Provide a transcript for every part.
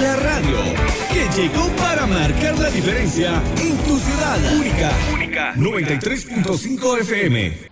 La radio que llegó para marcar la diferencia en tu ciudad. Única 93.5 FM.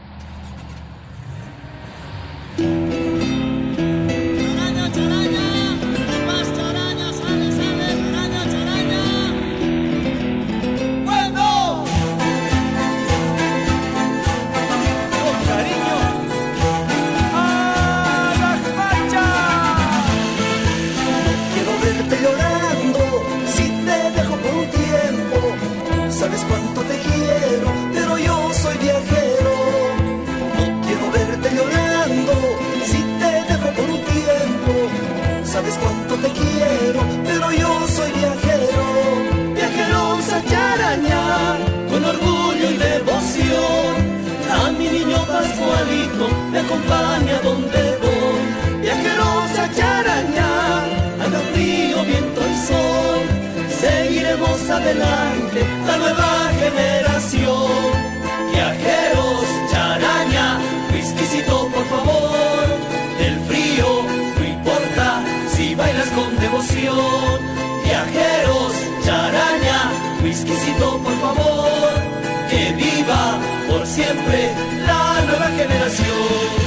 Sabes cuánto te quiero, pero yo soy viajero. No quiero verte llorando, si te dejo por un tiempo. Sabes cuánto te quiero, pero yo soy viajero. Viajeros a Charañá, con orgullo y devoción. A mi niño Pascualito me acompaña donde voy. Viajeros a Charañá, haga frío, viento y sol. Seguiremos adelante, la nueva generación. Viajeros, Charaña, whiskycito por favor. El frío no importa si bailas con devoción. Viajeros, Charaña, whiskycito por favor. Que viva por siempre la nueva generación.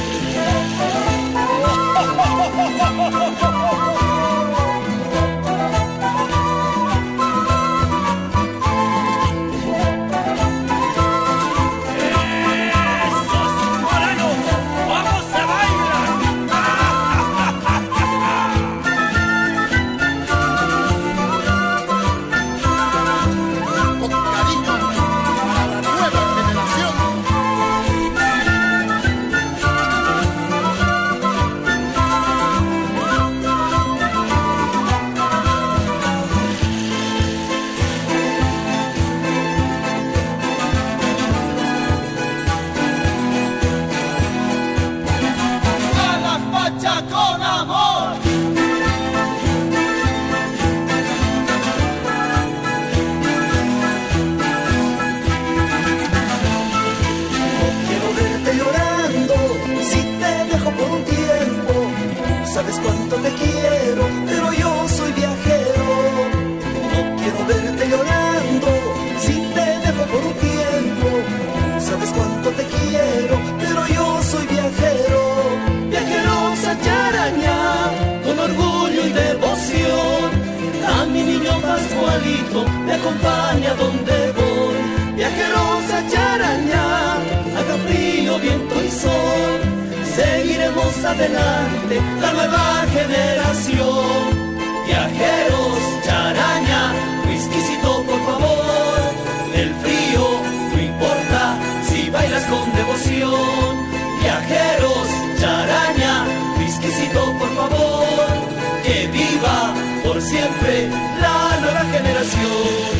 Sabes cuánto te quiero, pero yo soy viajero. No quiero verte llorando, si te dejo por un tiempo. Sabes cuánto te quiero, pero yo soy viajero. Viajeros a Charañá, con orgullo y devoción. A mi niño Pascualito me acompaña donde voy. Viajeros a Charañá, haga frío, viento y sol. Seguiremos adelante, la nueva generación. Viajeros, Charaña, whiskycito por favor. El frío no importa si bailas con devoción. Viajeros, Charaña, whiskycito por favor. Que viva por siempre la nueva generación.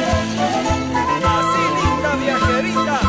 Así linda viajerita.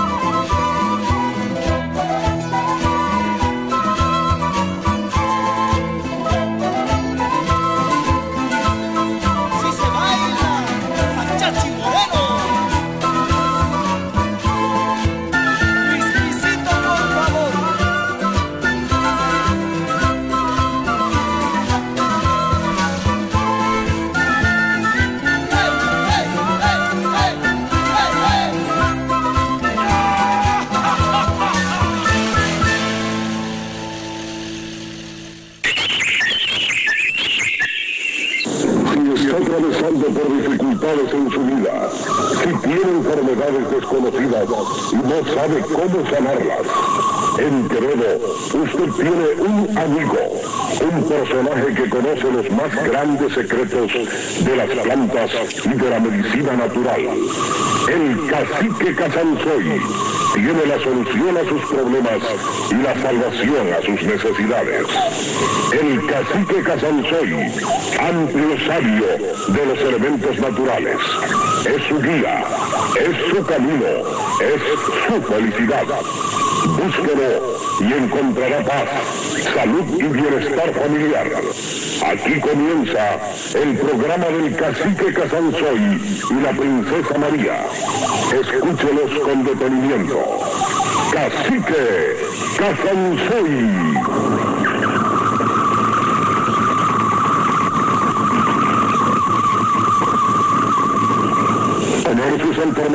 Por dificultades en su vida, si tiene enfermedades desconocidas y no sabe cómo sanarlas. En Quevedo, usted tiene un amigo, un personaje que conoce los más grandes secretos de las plantas y de la medicina natural. El Cacique Casansoy tiene la solución a sus problemas y la salvación a sus necesidades. El Cacique Casansoy, amplio sabio de los elementos naturales, es su guía, es su camino, es su felicidad. Búsquelo y encontrará paz, salud y bienestar familiar. Aquí comienza el programa del Cacique Casansoy y la Princesa María. Escúchelos con detenimiento. Cacique Casansoy.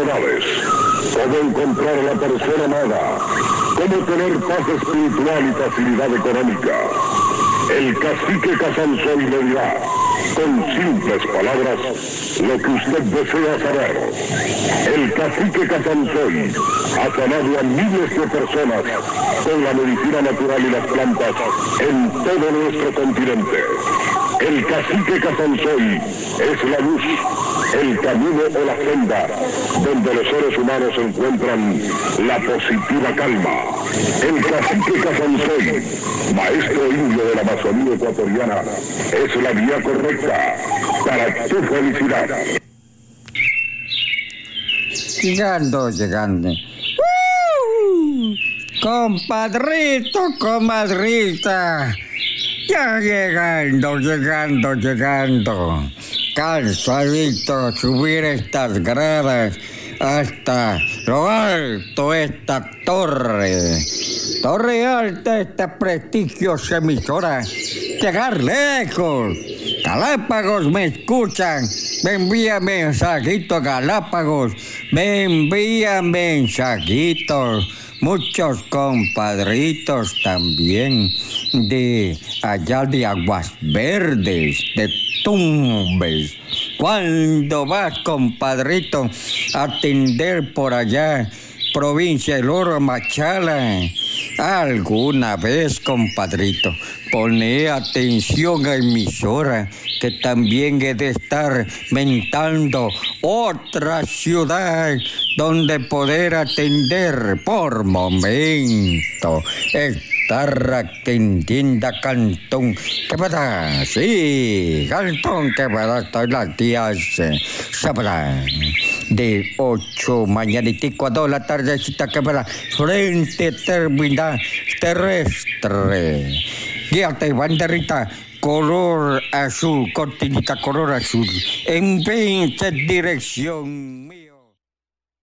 enfermedades, cómo encontrar a la persona amada, cómo tener paz espiritual y facilidad económica. El cacique Casansoy le dirá, con simples palabras, lo que usted desea saber. El cacique Casansoy ha sanado a miles de personas con la medicina natural y las plantas en todo nuestro continente. El cacique Casansoy es la luz, el camino o la senda donde los seres humanos encuentran la positiva calma. El cacique Casansoy, maestro indio de la Amazonía ecuatoriana, es la vía correcta para tu felicidad. Llegando. Compadrito, comadrita. Ya llegando. Cansadito subir estas gradas hasta lo alto esta torre. Torre alta, esta prestigiosa emisora. Llegar lejos. Galápagos me escuchan. Me envía mensajitos, Galápagos. Me envía mensajitos. Muchos compadritos también de allá de Aguas Verdes, de Tumbes. ¿Cuándo vas, compadrito, a atender por allá, provincia del Oro, Machala? Alguna vez, compadrito, pone atención a emisora, que también he de estar mentando otra ciudad donde poder atender por momento. Estar atendiendo a Cantón. ¿Qué pasa? Sí, Cantón, ¿qué pasa? Estoy las días, sábado, de 8 mañanitico a 2 de la tardecita, ¿qué pasa? Frente terminal terrestre. Guíate, banderita, color azul, cortinita color azul, en 20 dirección.